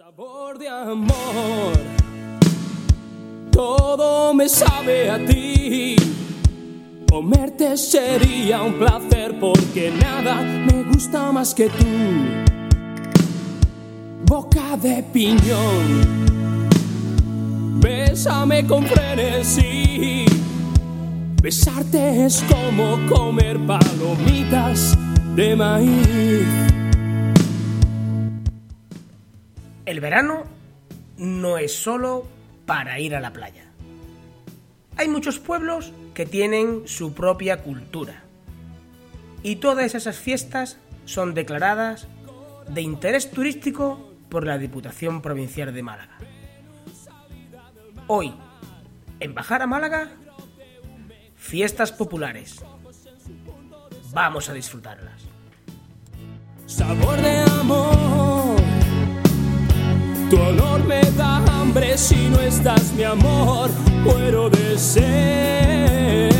Sabor de amor, todo me sabe a ti. Comerte sería un placer porque nada me gusta más que tú. Boca de piñón, bésame con frenesí. Besarte es como comer palomitas de maíz. El verano no es solo para ir a la playa. Hay muchos pueblos que tienen su propia cultura. Y todas esas fiestas son declaradas de interés turístico por la Diputación Provincial de Málaga. Hoy, en Bajar a Málaga, fiestas populares. Vamos a disfrutarlas. Sabor de amor, tu olor me da hambre, si no estás mi amor, muero de sed.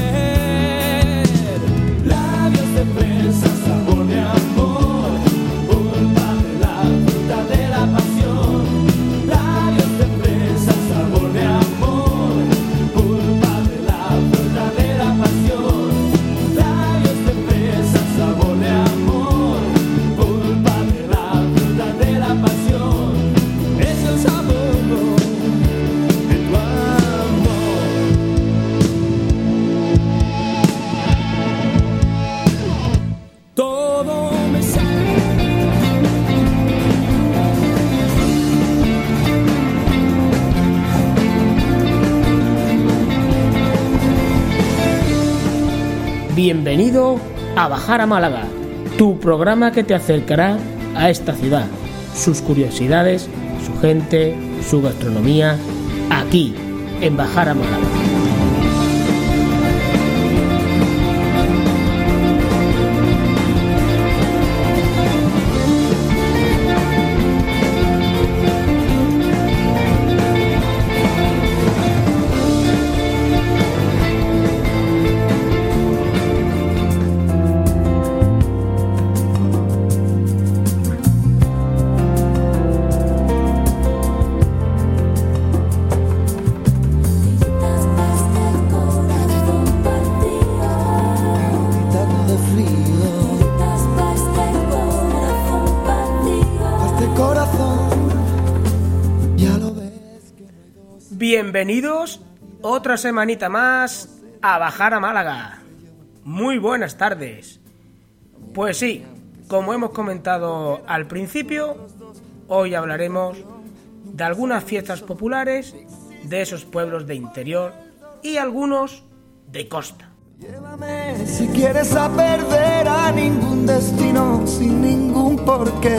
Labios de fresa, sabor de amor, pulpa de la fruta de la pasión. Labios de fresa, sabor de amor, pulpa de la fruta de la pasión. Labios de fresa, sabor de amor, pulpa de la fruta de la pasión. Es el sabor de tu amor. Todo me sale. Bienvenido a Bajar a Málaga, tu programa que te acercará a esta ciudad, sus curiosidades, su gente, su gastronomía, aquí, en Bajar a Málaga. Bienvenidos otra semanita más a Bajar a Málaga. Muy buenas tardes. Pues sí, como hemos comentado al principio, hoy hablaremos de algunas fiestas populares de esos pueblos de interior y algunos de costa. Llévame si quieres a perder a ningún destino sin ningún porqué.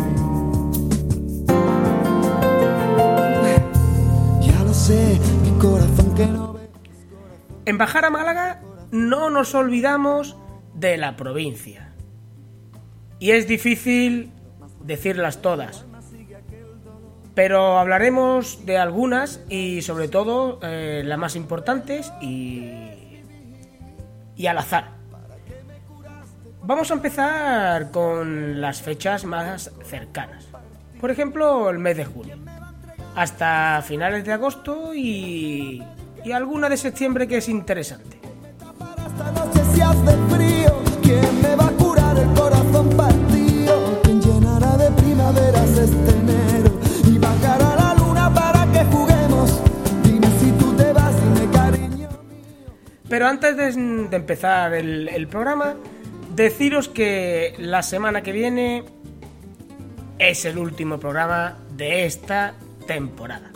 Mi corazón que no ve. En Bajar a Málaga no nos olvidamos de la provincia. Y es difícil decirlas todas. Pero hablaremos de algunas y sobre todo las más importantes y al azar. Vamos a empezar con las fechas más cercanas. Por ejemplo, el mes de julio. Hasta finales de agosto y alguna de septiembre, que es interesante. Esta noche si hace frío, ¿quién me va a curar el corazón partido? ¿Quién llenará de primaveras este enero? Y bajará la luna para que juguemos. Dime si tú te vas, dime cariño. Pero antes de empezar el programa, deciros que la semana que viene es el último programa de esta temporada.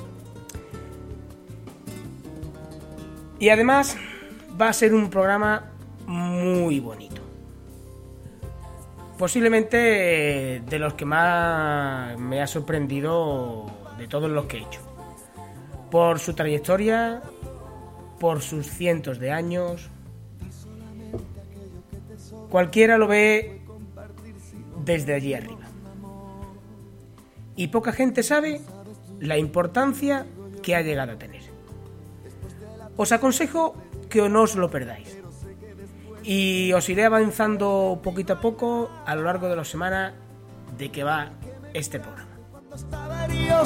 Y además va a ser un programa muy bonito. Posiblemente de los que más me ha sorprendido de todos los que he hecho. Por su trayectoria, por sus cientos de años. Cualquiera lo ve desde allí arriba. Y poca gente sabe la importancia que ha llegado a tener. Os aconsejo que no os lo perdáis. Y os iré avanzando poquito a poco a lo largo de la semana de que va este programa. Estaba herido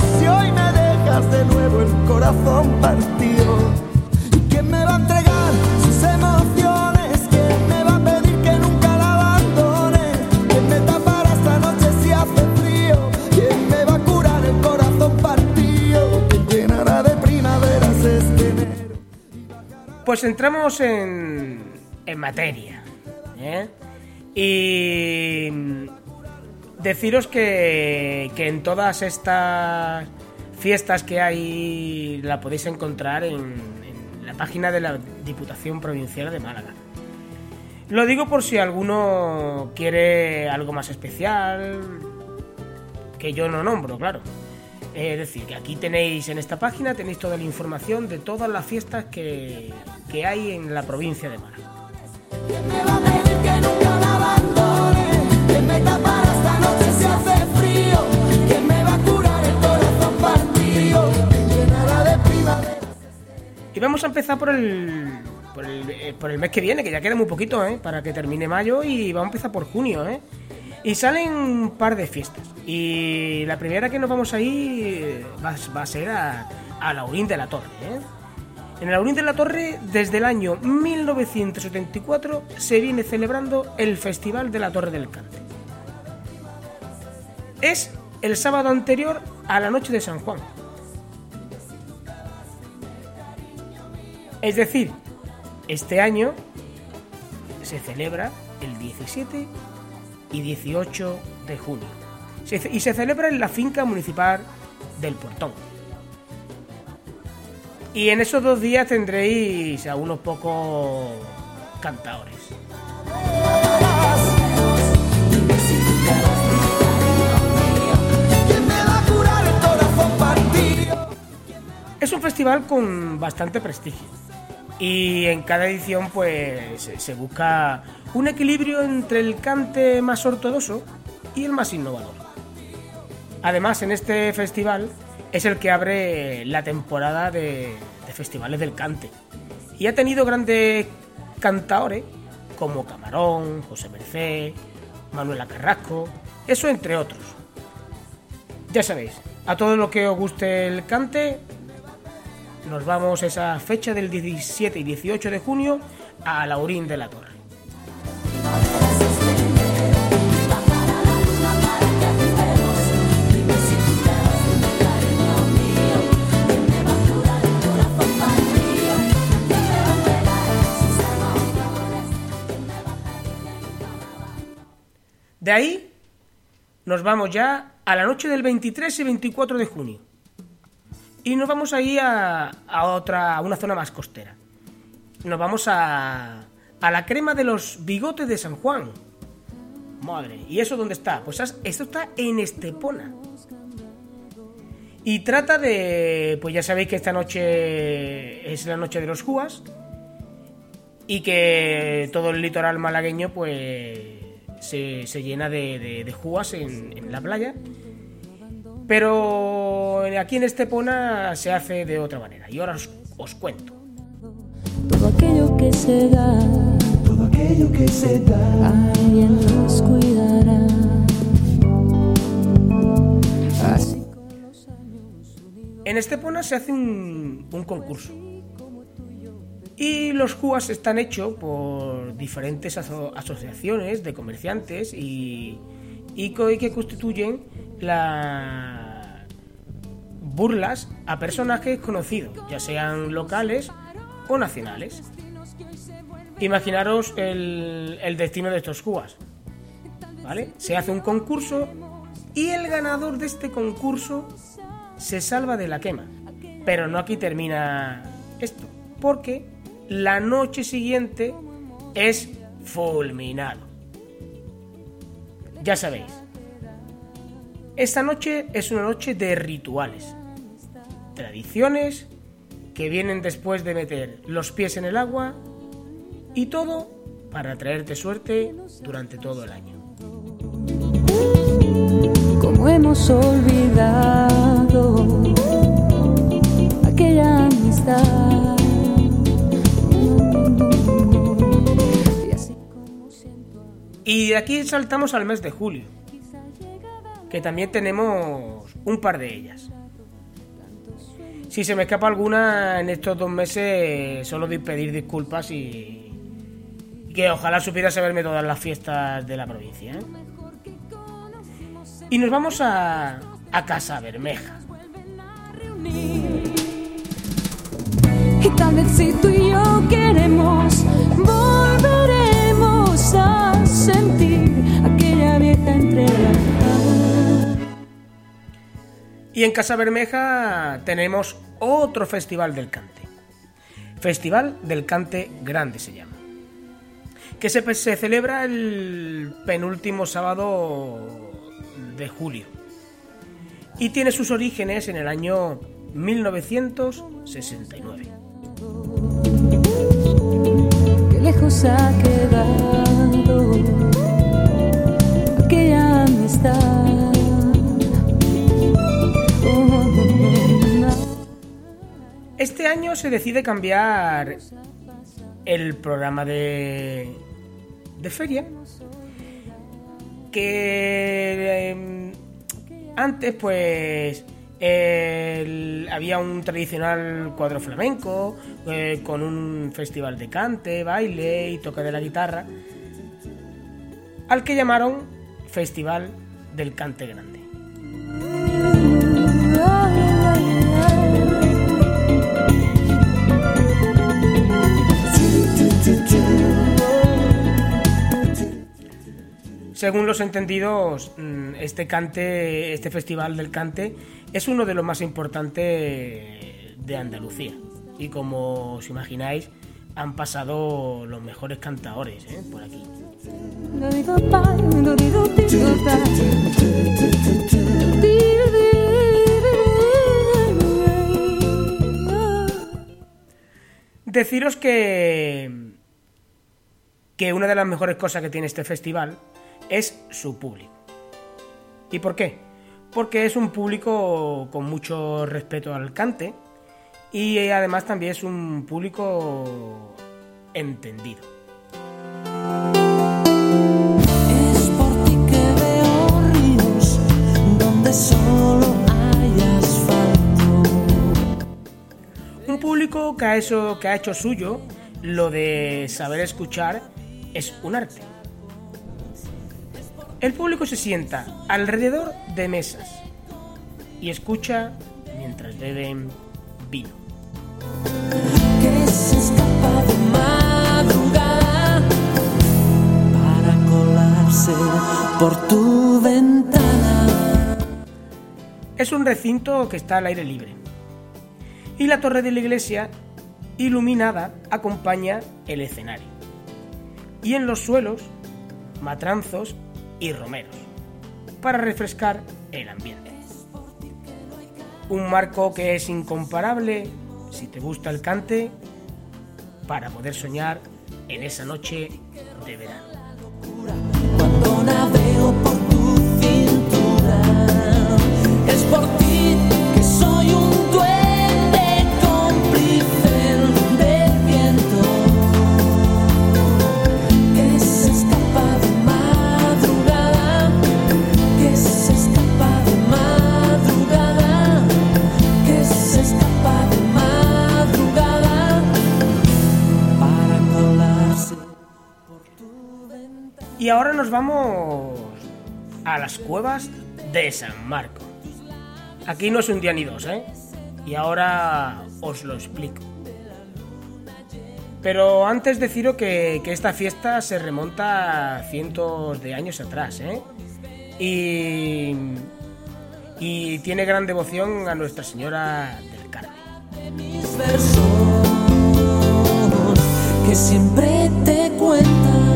más de nuevo el corazón partido. ¿Y quién me va a entregar sus emociones? ¿Quién me va a pedir que nunca la abandone? ¿Quién me tapará esta noche si hace frío? ¿Quién me va a curar el corazón partido? ¿Quién llenará de primaveras este enero? Pues entramos en materia, ¿eh? Y deciros que en todas estas fiestas que hay la podéis encontrar en la página de la Diputación Provincial de Málaga. Lo digo por si alguno quiere algo más especial, que yo no nombro, claro. Es decir, que aquí tenéis, en esta página, tenéis toda la información de todas las fiestas que hay en la provincia de Málaga. ¿Quién me va a pedir que nunca la abandone? ¿Quién me tapará esta noche si hace frío? ¿Quién me va a curar el corazón partido? ¿Quién llenará de primavera? Y vamos a empezar por el mes que viene, que ya queda muy poquito, para que termine mayo, y vamos a empezar por junio, Y salen un par de fiestas. Y la primera que nos vamos a ir va a ser a Laurín de la Torre, En Laurín de la Torre, desde el año 1974, se viene celebrando el Festival de la Torre del Cante. Es el sábado anterior a la noche de San Juan. Es decir, este año se celebra el 17 y 18 de junio. Y se celebra en la finca municipal del Puertón. Y en esos 2 días tendréis a unos pocos cantadores. Es un festival con bastante prestigio. Y en cada edición pues se busca un equilibrio entre el cante más ortodoxo y el más innovador. Además, en este festival es el que abre la temporada de festivales del cante. Y ha tenido grandes cantaores como Camarón, José Mercé, Manuela Carrasco, eso entre otros. Ya sabéis, a todo lo que os guste el cante, nos vamos esa fecha del 17 y 18 de junio a Laurín de la Torre. De ahí nos vamos ya a la noche del 23 y 24 de junio. Y nos vamos ahí a una zona más costera. Nos vamos a la crema de los bigotes de San Juan. Madre, ¿y eso dónde está? Pues esto está en Estepona. Y trata de... Pues ya sabéis que esta noche es la noche de los Júas. Y que todo el litoral malagueño pues se llena de júas en la playa. Pero aquí en Estepona se hace de otra manera. Y ahora os cuento. Todo aquello que se da, alguien nos cuidará. Así con los años unidos. En Estepona se hace un concurso. Y los júas están hechos por diferentes asociaciones de comerciantes y que constituyen burlas a personajes conocidos, ya sean locales o nacionales. Imaginaros el destino de estos júas, ¿vale? Se hace un concurso y el ganador de este concurso se salva de la quema. Pero no aquí termina esto, porque la noche siguiente es fulminado. Ya sabéis, esta noche es una noche de rituales, tradiciones que vienen después de meter los pies en el agua y todo para traerte suerte durante todo el año. Como hemos olvidado aquella amistad. Y de aquí saltamos al mes de julio, que también tenemos un par de ellas. Si se me escapa alguna en estos 2 meses, solo de pedir disculpas y que ojalá supiera saberme todas las fiestas de la provincia, ¿eh? Y nos vamos a Casa Bermeja. Y tal vez si tú y yo queremos, volveremos a sentir aquella vieja entrega. Y en Casa Bermeja tenemos otro festival del cante. Festival del Cante Grande se llama. Que se celebra el penúltimo sábado de julio. Y tiene sus orígenes en el año 1969. Qué lejos ha quedado aquella amistad. Este año se decide cambiar el programa de feria, que antes pues había un tradicional cuadro flamenco con un festival de cante, baile y toque de la guitarra, al que llamaron Festival del Cante Grande. Según los entendidos, este festival del cante es uno de los más importantes de Andalucía. Y como os imagináis, han pasado los mejores cantadores por aquí. Deciros que una de las mejores cosas que tiene este festival es su público. ¿Y por qué? Porque es un público con mucho respeto al cante y además también es un público entendido. Es por ti que veo ríos donde solo hay asfalto. Un público que ha hecho suyo lo de saber escuchar es un arte. El público se sienta alrededor de mesas y escucha mientras beben vino. Que se escapa de madrugada para colarse por tu ventana. Es un recinto que está al aire libre y la torre de la iglesia iluminada acompaña el escenario. Y en los suelos, matranzos y romeros, para refrescar el ambiente. Un marco que es incomparable, si te gusta el cante, para poder soñar en esa noche de verano. Cuando navego por tu cintura, es por ti que soy un duende cómplice del viento, que se escapa de madrugada, que se escapa de madrugada, que se escapa de madrugada para colarse por tu ventana. Y ahora nos vamos a las cuevas de San Marco. Aquí no es un día ni dos, y ahora os lo explico. Pero antes deciros que esta fiesta se remonta a cientos de años atrás, y tiene gran devoción a Nuestra Señora del Carmen. De mis versos que siempre te cuentan.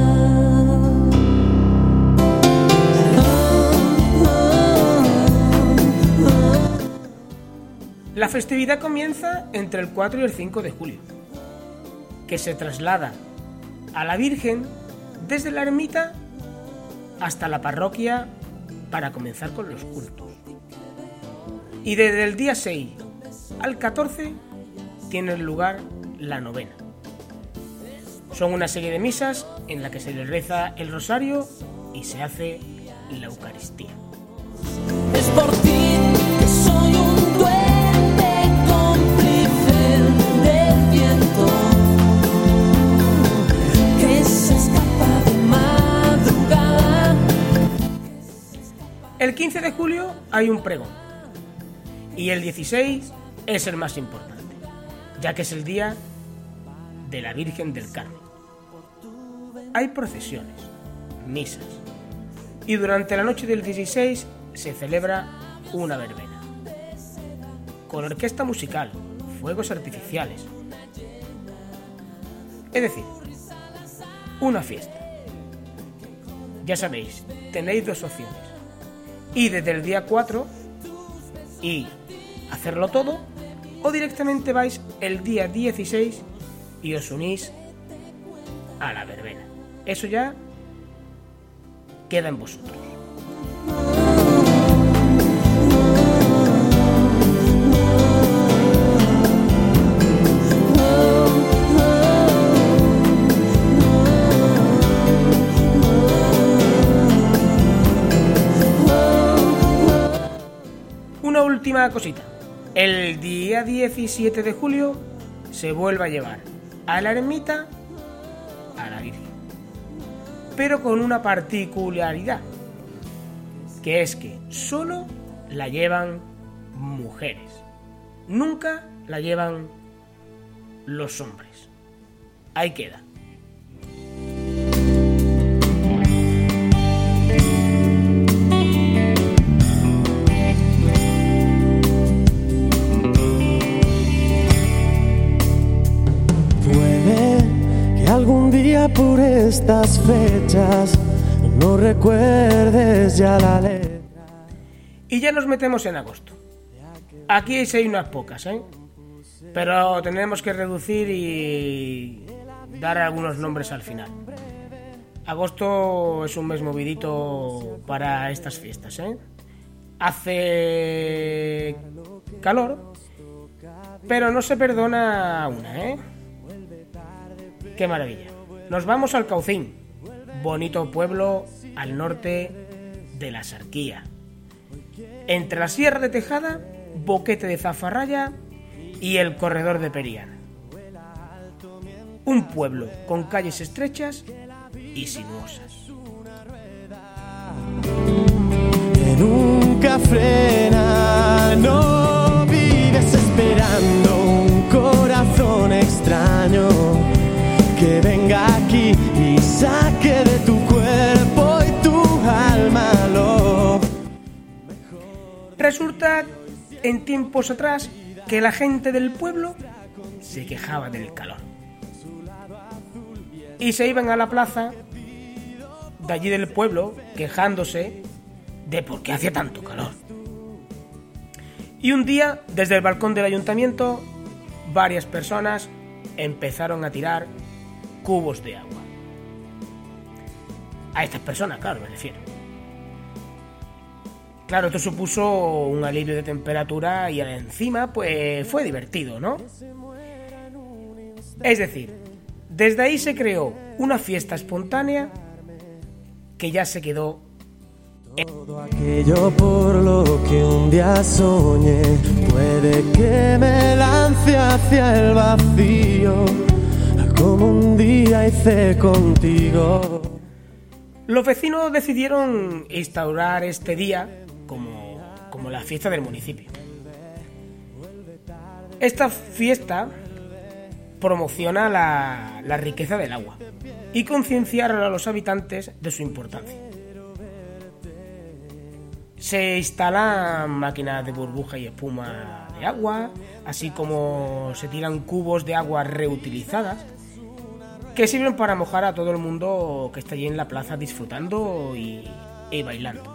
La festividad comienza entre el 4 y el 5 de julio, que se traslada a la Virgen desde la ermita hasta la parroquia para comenzar con los cultos. Y desde el día 6 al 14 tiene lugar la novena. Son una serie de misas en la que se le reza el rosario y se hace la Eucaristía. Es por ti que soy un duende 15 de julio hay un pregón y el 16 es el más importante, ya que es el día de la Virgen del Carmen. Hay procesiones, misas y durante la noche del 16 se celebra una verbena con orquesta musical, fuegos artificiales, es decir, una fiesta. Ya sabéis, tenéis dos opciones: ir desde el día 4 y hacerlo todo, o directamente vais el día 16 y os unís a la verbena. Eso ya queda en vosotros. Una última cosita. El día 17 de julio se vuelve a llevar a la ermita a la Virgen, pero con una particularidad, que es que solo la llevan mujeres, nunca la llevan los hombres. Ahí queda. Algún día por estas fechas no recuerdes ya la letra. Y ya nos metemos en agosto. Aquí sí hay unas pocas, pero tenemos que reducir y dar algunos nombres al final. Agosto es un mes movidito para estas fiestas, Hace calor, pero no se perdona una, ¡Qué maravilla! Nos vamos al Caucín, bonito pueblo al norte de la Sarquía. Entre la Sierra de Tejada, Boquete de Zafarraya y el Corredor de Periana. Un pueblo con calles estrechas y sinuosas. Que nunca frena, no vives esperando un corazón extraño que venga aquí y saque de tu cuerpo y tu alma lo mejor. Resulta en tiempos atrás que la gente del pueblo se quejaba del calor y se iban a la plaza de allí del pueblo quejándose de por qué hacía tanto calor. Y un día, desde el balcón del ayuntamiento, varias personas empezaron a tirar cubos de agua. A estas personas, claro, me refiero. Claro, esto supuso un alivio de temperatura y encima, pues, fue divertido, ¿no? Es decir, desde ahí se creó una fiesta espontánea que ya se quedó todo aquello por lo que un día soñé, puede que me lance hacia el vacío, como un día hice contigo. Los vecinos decidieron instaurar este día como la fiesta del municipio. Esta fiesta promociona la riqueza del agua y concienciar a los habitantes de su importancia. Se instalan máquinas de burbuja y espuma de agua, así como se tiran cubos de agua reutilizadas que sirven para mojar a todo el mundo que está allí en la plaza disfrutando y bailando.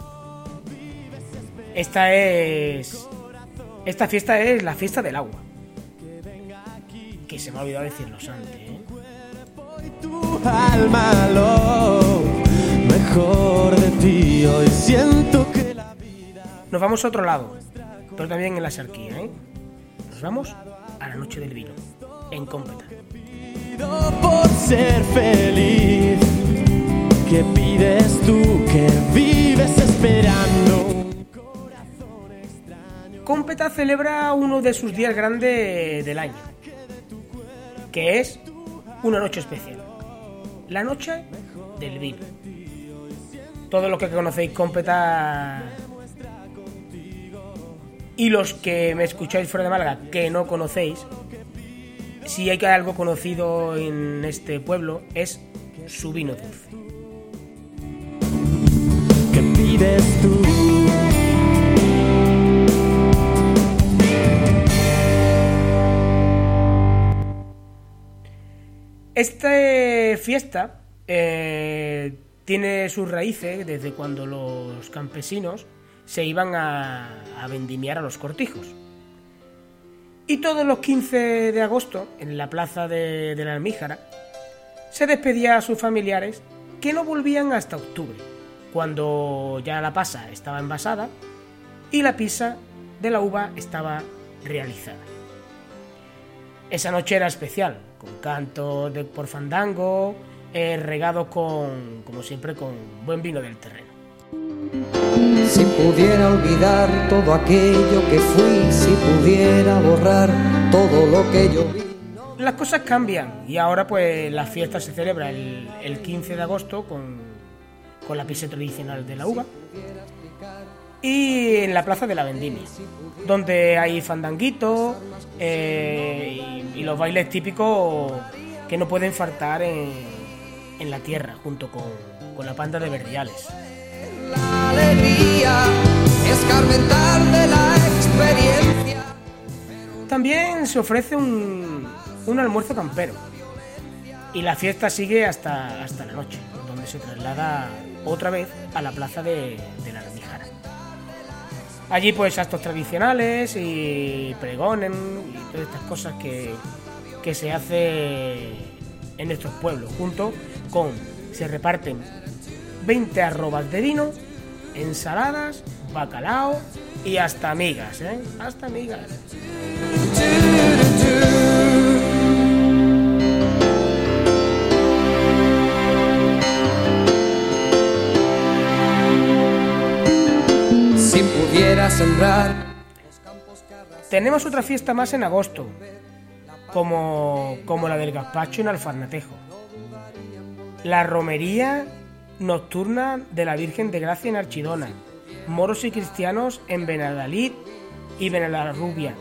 Esta fiesta es la fiesta del agua, que se me ha olvidado decirlos antes, Tu alma lo mejor de ti, hoy siento que Nos vamos a otro lado, pero también en la Sarquía, Nos vamos a la noche del vino, en Cómpeta. por ser feliz, ¿qué pides tú que vives esperando? Cómpeta celebra uno de sus días grandes del año, que es una noche especial, la noche del vino. Todos los que conocéis Cómpeta Y los que me escucháis fuera de Málaga, que no conocéis, si hay algo conocido en este pueblo, es su vino dulce. ¿Qué pides tú? Esta fiesta tiene sus raíces desde cuando los campesinos se iban a vendimiar a los cortijos. Y todos los 15 de agosto, en la plaza de la Almíjara, se despedía a sus familiares que no volvían hasta octubre, cuando ya la pasa estaba envasada y la pisa de la uva estaba realizada. Esa noche era especial, con cantos por fandango, regados como siempre, con buen vino del terreno. Si pudiera olvidar todo aquello que fui, si pudiera borrar todo lo que yo vi. Las cosas cambian y ahora pues la fiesta se celebra el 15 de agosto con la pisa tradicional de la uva y en la plaza de la Vendimia, donde hay fandanguitos y los bailes típicos que no pueden faltar en la tierra, junto con la panda de Verdiales. La alegría, escarmentar de la experiencia. También se ofrece un almuerzo campero y la fiesta sigue hasta la noche, donde se traslada otra vez a la plaza de la Almíjara. Allí pues actos tradicionales y pregones y todas estas cosas que se hace en estos pueblos, se reparten 20 arrobas de vino, ensaladas, bacalao y hasta amigas, hasta amigas. Si pudiera sembrar. Tenemos otra fiesta más en agosto, como la del gazpacho en Alfarnatejo. La romería nocturna de la Virgen de Gracia en Archidona, moros y cristianos en Benadalid y Benalarrubia.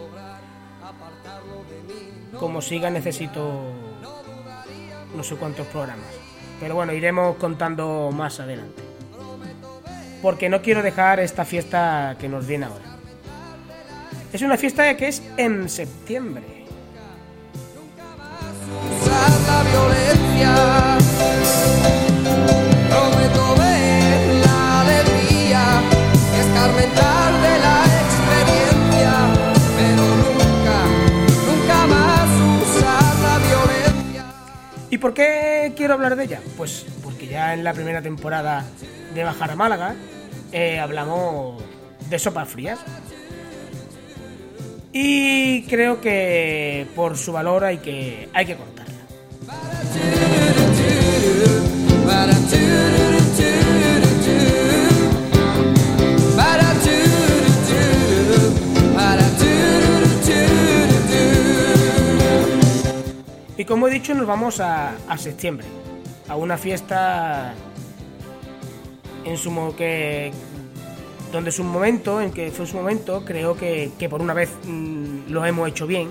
Como siga necesito no sé cuántos programas, pero bueno, iremos contando más adelante, porque no quiero dejar esta fiesta que nos viene ahora. Es una fiesta que es en septiembre. La violencia. Prometo ver la alegría, escarmentar de la experiencia, pero nunca más usar la violencia. ¿Y por qué quiero hablar de ella? Pues porque ya en la primera temporada de Bajar a Málaga hablamos de sopas frías. Y creo que por su valor hay que contarla. Y como he dicho, nos vamos a septiembre, a una fiesta donde fue su momento, creo que por una vez lo hemos hecho bien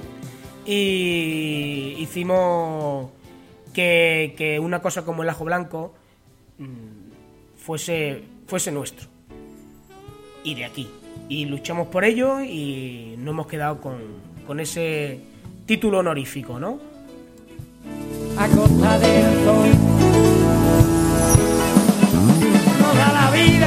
y hicimos que una cosa como el ajo blanco fuese nuestro y de aquí, y luchamos por ello y nos hemos quedado con ese título honorífico, ¿no? A costa del sol toda la vida.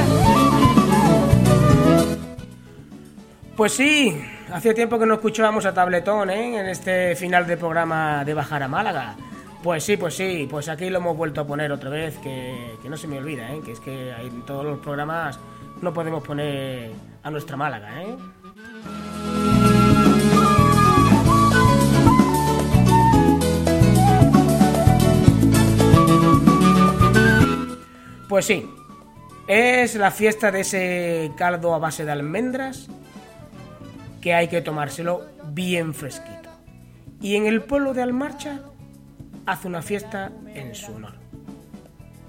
Pues sí, hacía tiempo que no escuchábamos a Tabletón, en este final de programa de Bajar a Málaga. Pues sí, pues aquí lo hemos vuelto a poner otra vez, que no se me olvida, que es que en todos los programas no podemos poner a nuestra Málaga, Pues sí, es la fiesta de ese caldo a base de almendras que hay que tomárselo bien fresquito. Y en el pueblo de Almarcha hace una fiesta en su honor.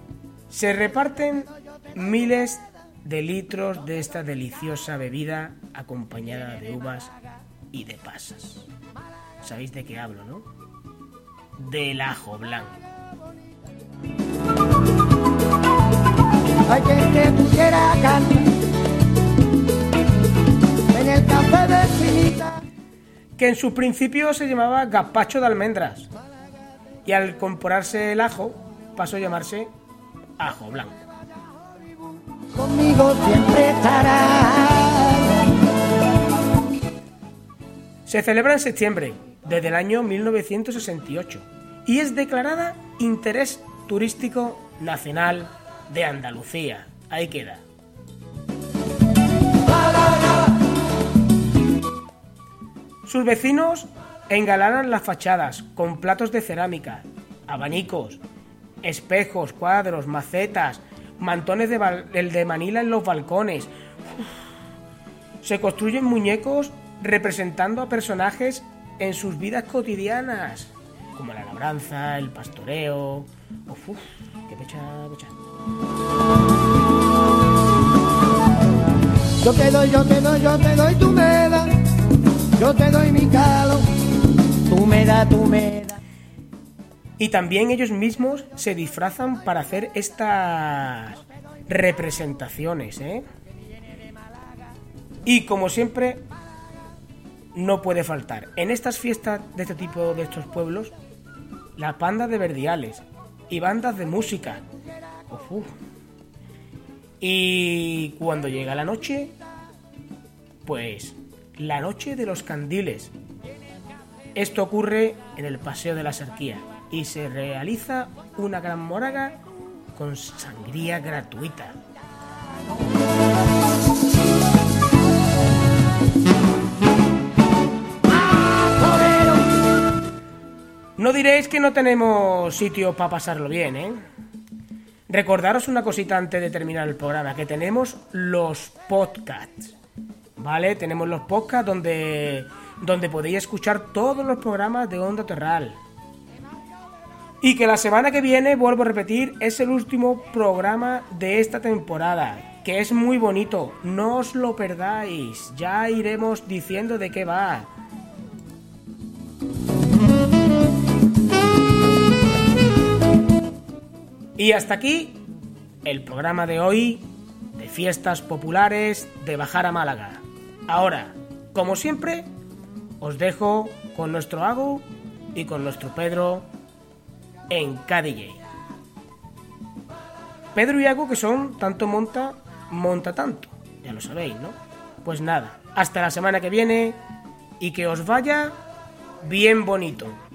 Se reparten miles de litros de esta deliciosa bebida acompañada de uvas y de pasas. ¿Sabéis de qué hablo, no? Del ajo blanco. Hay que pudiera cantar en el café de Finita. Que en su principio se llamaba gazpacho de almendras y al incorporarse el ajo pasó a llamarse ajo blanco. Conmigo siempre estará. Se celebra en septiembre, desde el año 1968, y es declarada Interés Turístico Nacional de Andalucía. Ahí queda. Sus vecinos engalanan las fachadas con platos de cerámica, abanicos, espejos, cuadros, macetas, mantones de Manila en los balcones. Se construyen muñecos representando a personajes en sus vidas cotidianas, como la labranza, el pastoreo. ¡Qué pecha! Yo te doy, tú me das. Yo te doy mi calor, tú me das. Y también ellos mismos se disfrazan para hacer estas representaciones, ¿eh? Y como siempre, no puede faltar en estas fiestas de este tipo, de estos pueblos, las bandas de verdiales y bandas de música. Y cuando llega la noche, pues la noche de los candiles. Esto ocurre en el Paseo de la Serquía y se realiza una gran moraga con sangría gratuita. No diréis que no tenemos sitio para pasarlo bien, ¿eh? Recordaros una cosita antes de terminar el programa, que tenemos los podcasts, ¿vale? Tenemos los podcasts donde podéis escuchar todos los programas de Onda Terral. Y que la semana que viene, vuelvo a repetir, es el último programa de esta temporada, que es muy bonito, no os lo perdáis, ya iremos diciendo de qué va. Y hasta aquí el programa de hoy de fiestas populares de Bajar a Málaga. Ahora, como siempre, os dejo con nuestro Agu y con nuestro Pedro en KDJ. Pedro y Agu, que son tanto monta tanto, ya lo sabéis, ¿no? Pues nada, hasta la semana que viene y que os vaya bien bonito.